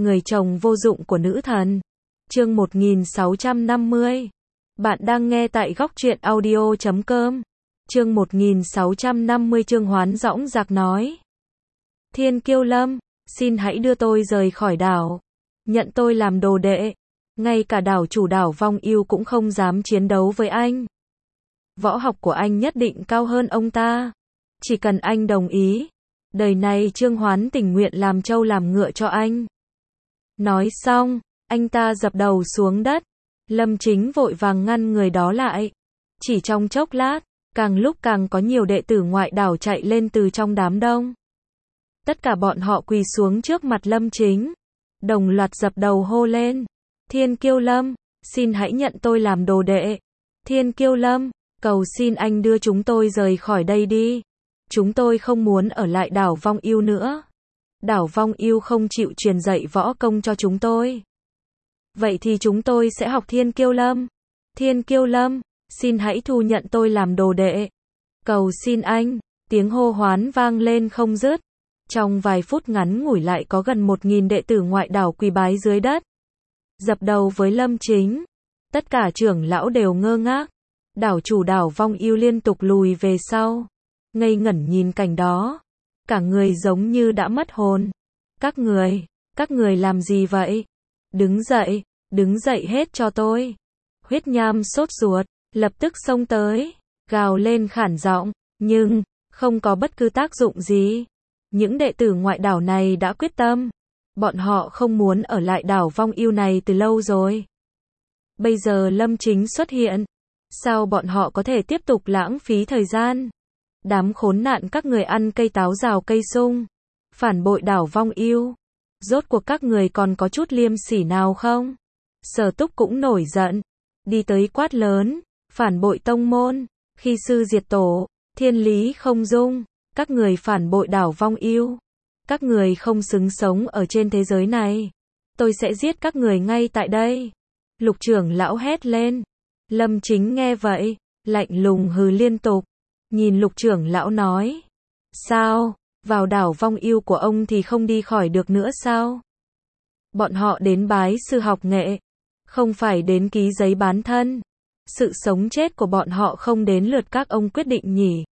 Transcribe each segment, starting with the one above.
Người chồng vô dụng của nữ thần. Chương 1650. Bạn đang nghe tại góc truyện audio.com. Chương 1650. Trương Hoán dõng dạc nói. Thiên Kiêu Lâm, xin hãy đưa tôi rời khỏi đảo. Nhận tôi làm đồ đệ. Ngay cả đảo chủ đảo Vong Yêu cũng không dám chiến đấu với anh. Võ học của anh nhất định cao hơn ông ta. Chỉ cần anh đồng ý, đời này Trương Hoán tình nguyện làm trâu làm ngựa cho anh. Nói xong, anh ta dập đầu xuống đất. Lâm Chính vội vàng ngăn người đó lại. Chỉ trong chốc lát, càng lúc càng có nhiều đệ tử ngoại đảo chạy lên từ trong đám đông. Tất cả bọn họ quỳ xuống trước mặt Lâm Chính, đồng loạt dập đầu hô lên. Thiên Kiêu Lâm, xin hãy nhận tôi làm đồ đệ. Thiên Kiêu Lâm, cầu xin anh đưa chúng tôi rời khỏi đây đi. Chúng tôi không muốn ở lại đảo Vong Yêu nữa. Đảo Vong Yêu không chịu truyền dạy võ công cho chúng tôi. Vậy thì chúng tôi sẽ học Thiên Kiêu Lâm. Thiên Kiêu Lâm, xin hãy thu nhận tôi làm đồ đệ. Cầu xin anh, tiếng hô hoán vang lên không dứt. Trong vài phút ngắn ngủi lại có gần 1000 đệ tử ngoại đảo quỳ bái dưới đất, dập đầu với Lâm Chính. Tất cả trưởng lão đều ngơ ngác. Đảo chủ đảo Vong Yêu liên tục lùi về sau, ngây ngẩn nhìn cảnh đó. Cả người giống như đã mất hồn. Các người làm gì vậy? Đứng dậy hết cho tôi. Huyết Nham sốt ruột, lập tức xông tới, gào lên khản giọng, nhưng không có bất cứ tác dụng gì. Những đệ tử ngoại đảo này đã quyết tâm, bọn họ không muốn ở lại đảo Vong Yêu này từ lâu rồi. Bây giờ Lâm Chính xuất hiện, sao bọn họ có thể tiếp tục lãng phí thời gian? Đám khốn nạn các người ăn cây táo rào cây sung, phản bội đảo Vong Yêu. Rốt cuộc các người còn có chút liêm sỉ nào không? Sở Túc cũng nổi giận, đi tới quát lớn, phản bội tông môn, khi sư diệt tổ, thiên lý không dung, các người phản bội đảo Vong Yêu. Các người không xứng sống ở trên thế giới này. Tôi sẽ giết các người ngay tại đây. Lục trưởng lão hét lên. Lâm Chính nghe vậy, lạnh lùng hừ liên tục. Nhìn lục trưởng lão nói. Sao, vào đảo Vong Yêu của ông thì không đi khỏi được nữa sao? Bọn họ đến bái sư học nghệ, không phải đến ký giấy bán thân. Sự sống chết của bọn họ không đến lượt các ông quyết định nhỉ?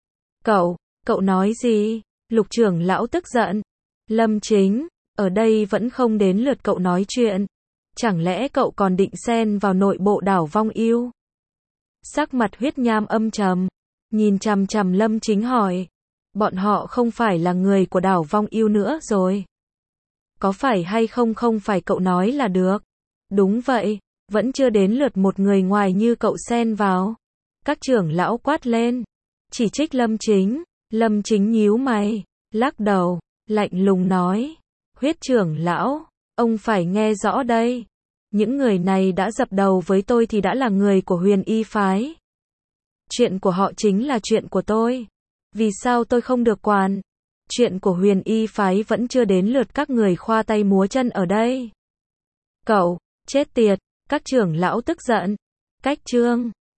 Cậu nói gì? Lục trưởng lão tức giận. Lâm Chính, ở đây vẫn không đến lượt cậu nói chuyện. Chẳng lẽ cậu còn định xen vào nội bộ đảo Vong Yêu? Sắc mặt Huyết Nham âm trầm, nhìn chằm chằm Lâm Chính hỏi. Bọn họ không phải là người của đảo Vong Yêu nữa rồi. Có phải hay không phải cậu nói là được. Đúng vậy, vẫn chưa đến lượt một người ngoài như cậu xen vào. Các trưởng lão quát lên, chỉ trích Lâm Chính. Lâm Chính nhíu mày, lắc đầu, lạnh lùng nói. Huyết trưởng lão, ông phải nghe rõ đây. Những người này đã dập đầu với tôi thì đã là người của Huyền Y phái. Chuyện của họ chính là chuyện của tôi. Vì sao tôi không được quản? Chuyện của Huyền Y phái vẫn chưa đến lượt các người khoa tay múa chân ở đây. Cậu, chết tiệt, các trưởng lão tức giận. Cách Trương